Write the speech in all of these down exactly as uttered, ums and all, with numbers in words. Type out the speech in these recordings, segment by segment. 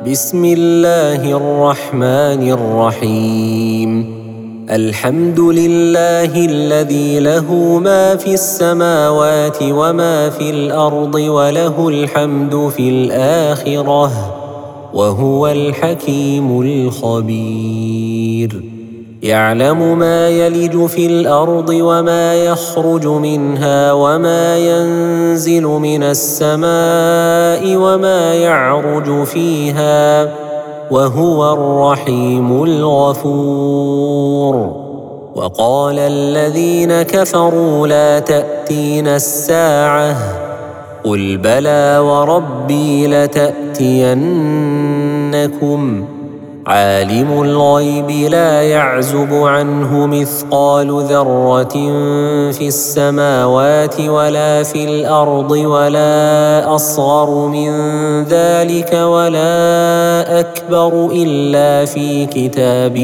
بسم الله الرحمن الرحيم. الحمد لله الذي له ما في السماوات وما في الأرض وله الحمد في الآخرة وهو الحكيم الخبير. يعلم ما يلج في الأرض وما يخرج منها وما ينزل من السماء وما يعرج فيها وهو الرحيم الغفور. وقال الذين كفروا لا تأتينا الساعة قل بلى وربي لتأتينكم عالم الغيب لا يعزب عنه مثقال ذرة في السماوات ولا في الأرض ولا أصغر من ذلك ولا أكبر إلا في كتاب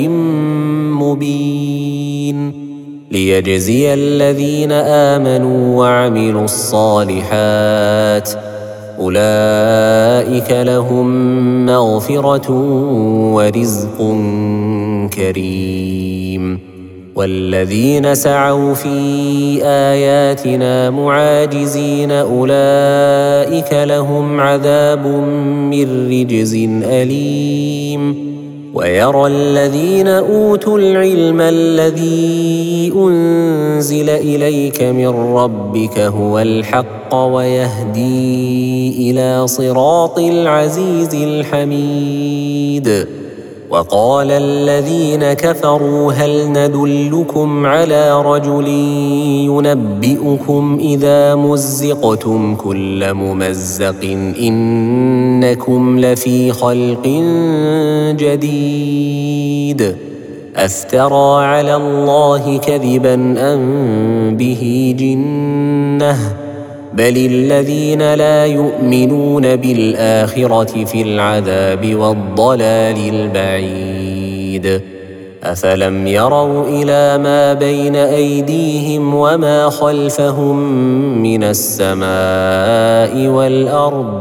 مبين ليجزي الذين آمنوا وعملوا الصالحات أولئك لهم مغفرة ورزق كريم. والذين سعوا في آياتنا معاجزين أولئك لهم عذاب من رجز أليم. ويرى الذين أوتوا العلم الذي أنزل إليك من ربك هو الحق ويهدي إلى صراط العزيز الحميد. وقال الذين كفروا هل ندلكم على رجل ينبئكم إذا مزقتم كل ممزق إنكم لفي خلق جديد أفترى على الله كذبا أم به جنة بل الذين لا يؤمنون بالآخرة في العذاب والضلال البعيد. أفلم يروا إلى ما بين أيديهم وما خلفهم من السماء والأرض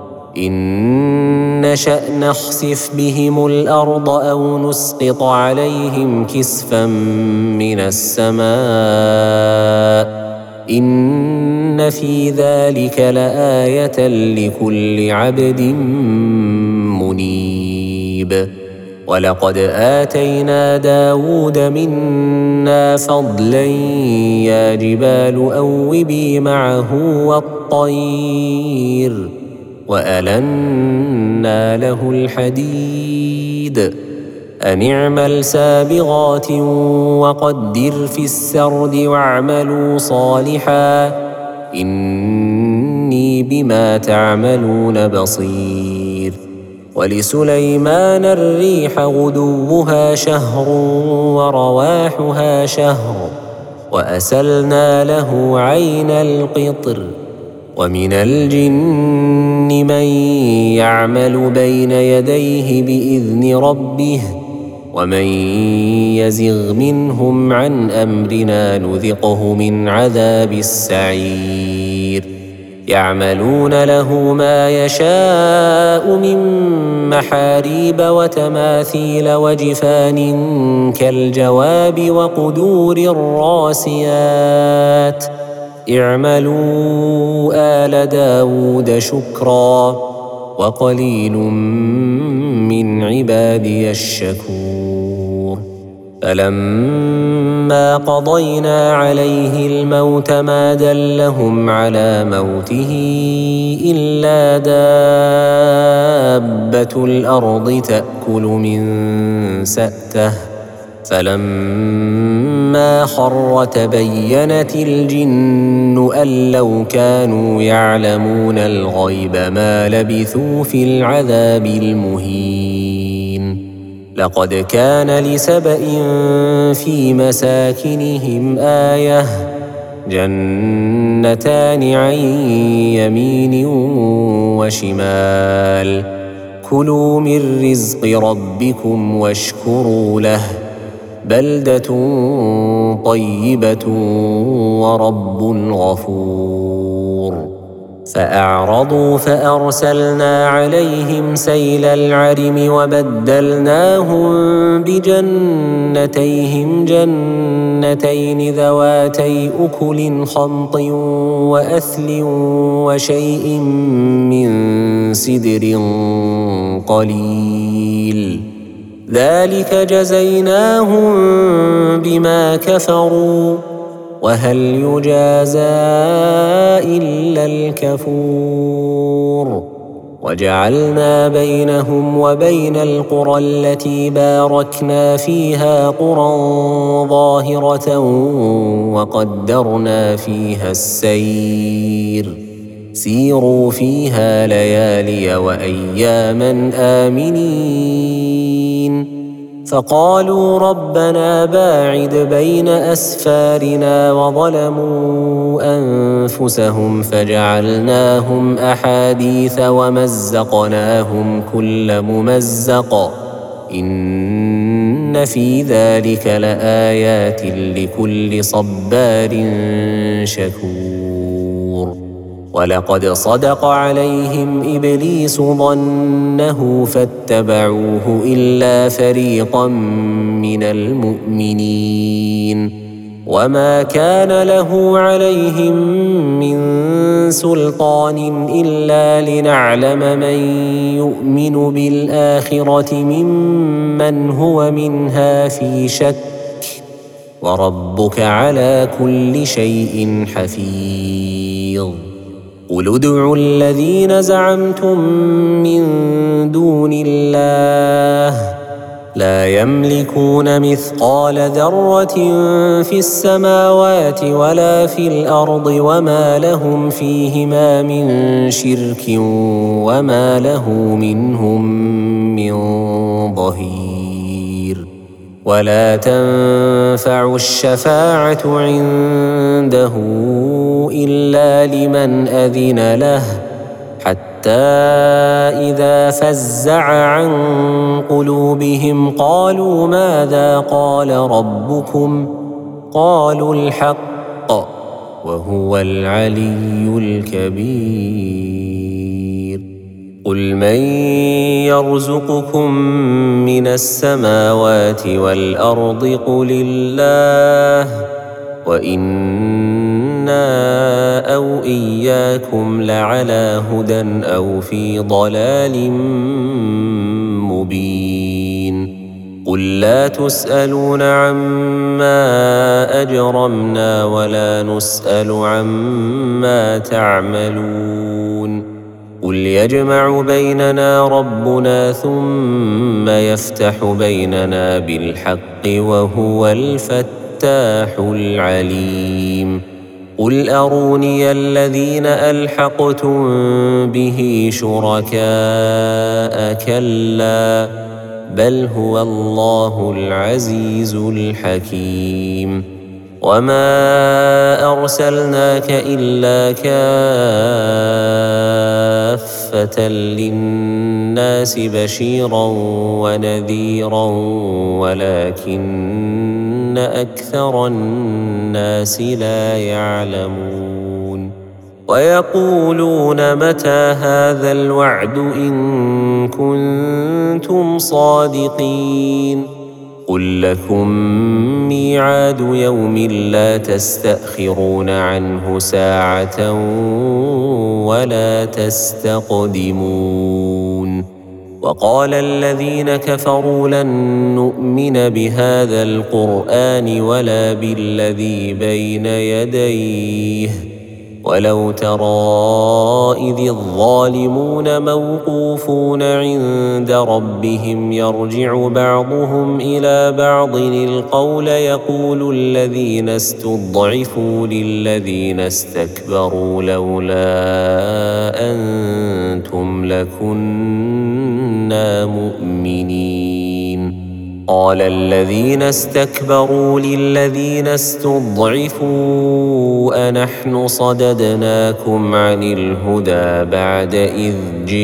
إن نشأ نخسف بهم الأرض أو نسقط عليهم كسفا من السماء إن في ذلك لآية لكل عبد منيب. ولقد آتينا داود منا فضلا يا جبال أوبي معه والطير وألنا له الحديد أن اعمل سابغات وقدر في السرد واعملوا صالحا إني بما تعملون بصير. ولسليمان الريح غدوها شهر ورواحها شهر وأسلنا له عين القطر. ومن الجن من يعمل بين يديه بإذن ربه ومن يزغ منهم عن أمرنا نذقه من عذاب السعير. يعملون له ما يشاء من محاريب وتماثيل وجفان كالجواب وقدور الراسيات اعملوا آل داود شكرا وقليل من عبادي الشكور. فلما قضينا عليه الموت ما دلهم على موته إلا دابة الأرض تأكل من سأته فلما خر تبينت الجن أن لو كانوا يعلمون الغيب ما لبثوا في العذاب المهين. لقد كان لسبإ في مساكنهم آية جنتان عن يمين وشمال كلوا من رزق ربكم واشكروا له بلدة طيبة ورب غفور. فأعرضوا فأرسلنا عليهم سيل العرم وبدلناهم بجنتيهم جنتين ذواتي أكل خمط وأثل وشيء من سدر قليل ذلك جزيناهم بما كفروا وهل يجازى إلا الكفور وجعلنا بينهم وبين القرى التي باركنا فيها قرى ظاهرة وقدرنا فيها السير سيروا فيها ليالي وأياما آمنين فقالوا ربنا باعد بين أسفارنا وظلموا أنفسهم فجعلناهم أحاديث ومزقناهم كل ممزق إن في ذلك لآيات لكل صبار شكور ولقد صدق عليهم إبليس ظنه فاتبعوه إلا فريقا من المؤمنين وما كان له عليهم من سلطان إلا لنعلم من يؤمن بالآخرة ممن هو منها في شك وربك على كل شيء حفيظ قل ادعوا الذين زعمتم من دون الله لا يملكون مثقال ذرة في السماوات ولا في الأرض وما لهم فيهما من شرك وما له منهم من ظهير ولا تنفع الشفاعة عنده إلا لمن أذن له حتى إذا فزع عن قلوبهم قالوا ماذا قال ربكم قالوا الحق وهو العلي الكبير قل من يرزقكم من السماوات والأرض قل الله وإنا أو إياكم لعلى هدى أو في ضلال مبين قل لا تسألون عما أجرمنا ولا نسأل عما تعملون قل يجمع بيننا ربنا ثم يفتح بيننا بالحق وهو الفتاح العليم قل أروني الذين ألحقتم به شركاء كلا بل هو الله العزيز الحكيم وما أرسلناك إلا كافة للناس بشيرا ونذيرا ولكن أكثر الناس لا يعلمون ويقولون متى هذا الوعد إن كنتم صادقين قل لكم ميعاد يوم لا تستأخرون عنه ساعة ولا تستقدمون وقال الذين كفروا لن نؤمن بهذا القرآن ولا بالذي بين يديه ولو ترى إذ الظالمون موقوفون عند ربهم يرجع بعضهم إلى بعض القول يقول الذين استضعفوا للذين استكبروا لولا أنتم لكنا مؤمنين قال الذين استكبروا للذين استضعفوا أنحن صددناكم عن الهدى بعد إذ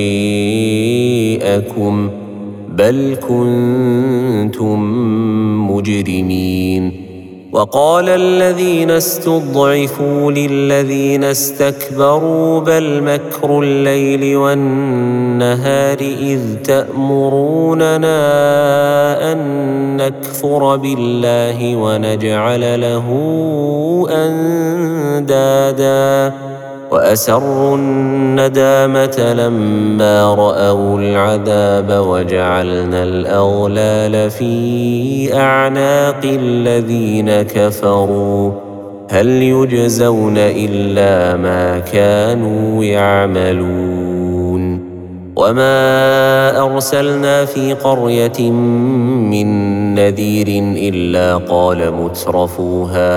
جيءكم بل كنتم مجرمين وقال الذين استضعفوا للذين استكبروا بل مكر الليل والنهار إذ تأمروننا أن نكفر بالله ونجعل له أندادا وأسروا الندامة لما رأوا العذاب وجعلنا الأغلال في أعناق الذين كفروا هل يجزون إلا ما كانوا يعملون وما أرسلنا في قرية من نذير إلا قال مترفوها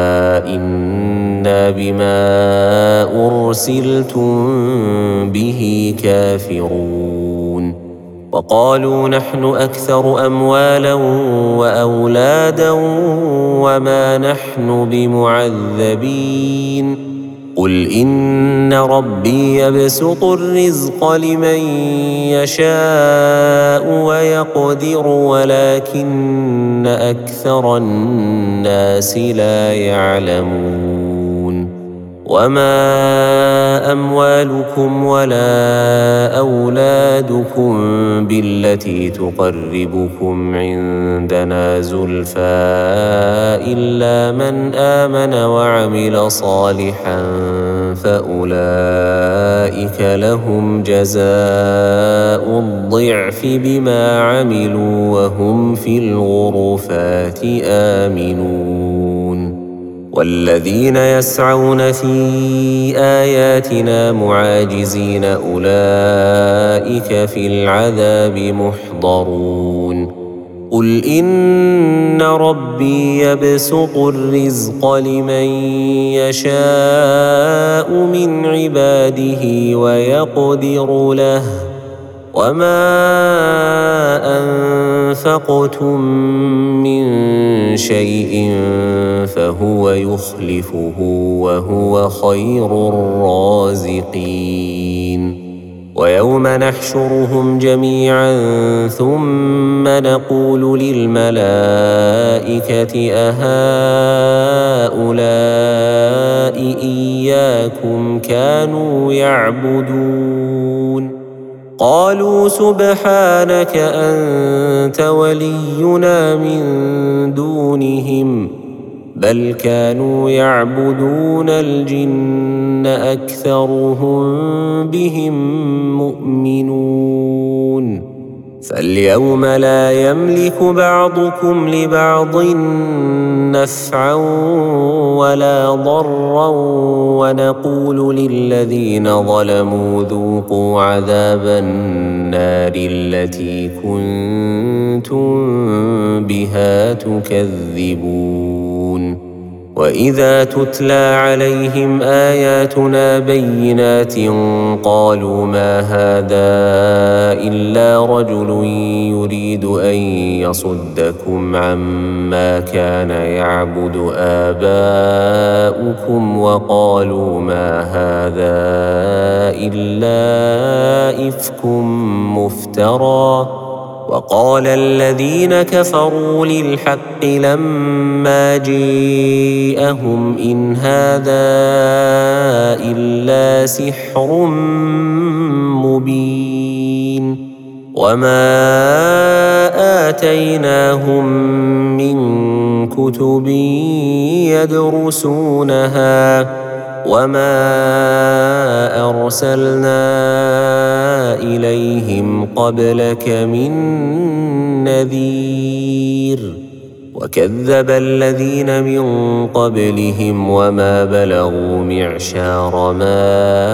إنا بما أرسلتم به كافرون وقالوا نحن أكثر أموالا وأولادا وما نحن بمعذبين قل إن ربي يبسط الرزق لمن يشاء ويقدر ولكن أكثر الناس لا يعلمون وما أموالكم ولا أولادكم بالتي تقربكم عندنا زلفى إلا من آمن وعمل صالحا فأولئك لهم جزاء الضعف بما عملوا وهم في الغرفات آمنون والذين يسعون في آياتنا معاجزين أولئك في العذاب محضرون قل إن ربي يبسط الرزق لمن يشاء من عباده ويقدر له وما أنفقتم من شيء فهو يخلفه وهو خير الرازقين ويوم نحشرهم جميعا ثم نقول للملائكة أهؤلاء إياكم كانوا يعبدون قالوا سبحانك أنت ولينا من دونهم بل كانوا يعبدون الجن أكثرهم بهم مؤمنون فاليوم لا يملك بعضكم لبعض نفعا ولا ضرا ونقول للذين ظلموا ذوقوا عذاب النار التي كنتم بها تكذبون وإذا تتلى عليهم آياتنا بينات قالوا ما هذا إلا رجل يريد أن يصدكم عما كان يعبد آباؤكم وقالوا ما هذا إلا إفك مفترى وقال الذين كفروا للحق لما جاءهم إن هذا إلا سحر مبين وما آتيناهم من كتب يدرسونها وما أرسلنا إليهم قبلك من نذير وكذب الذين من قبلهم وما بلغوا معشار ما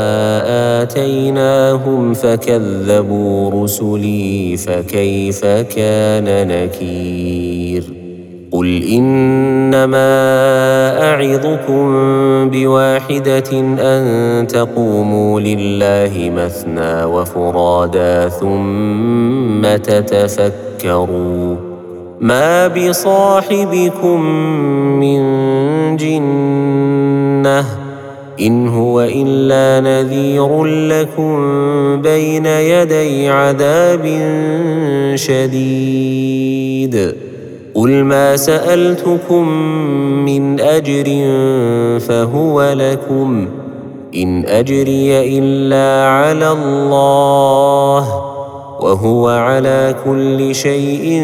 آتيناهم فكذبوا رسلي فكيف كان نكير قل إنما أعظكم بواحدة أن تقوموا لله مثنى وفرادا ثم تتفكروا ما بصاحبكم من جنة إن هو إلا نذير لكم بين يدي عذاب شديد قل ما سألتكم من أجر فهو لكم إن أجري إلا على الله وهو على كل شيء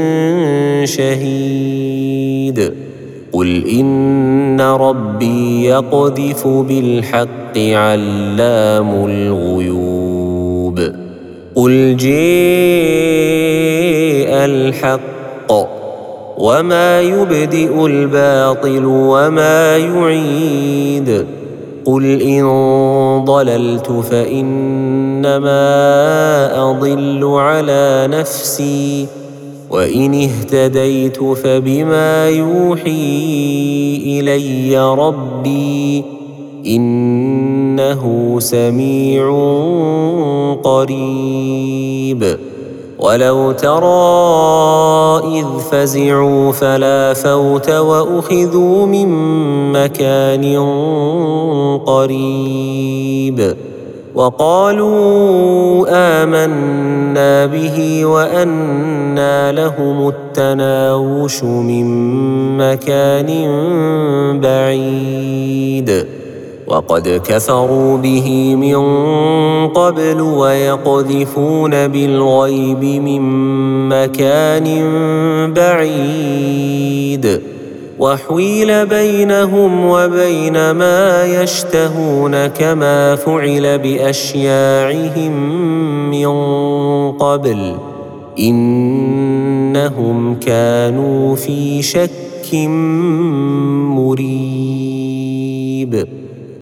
شهيد قل إن ربي يقذف بالحق علام الغيوب قل جاء الحق وما يبدئ الباطل وما يعيد قل إن ضللت فإنما أضل على نفسي وإن اهتديت فبما يوحي إلي ربي إنه سميع قريب ولو ترى إذ فزعوا فلا فوت وأخذوا من مكان قريب وقالوا آمنا به وأنى لهم التناوش من مكان بعيد وقد كفروا به من قبل ويقذفون بالغيب من مكان بعيد وحيل بينهم وبين ما يشتهون كما فعل بأشياعهم من قبل إنهم كانوا في شك مريب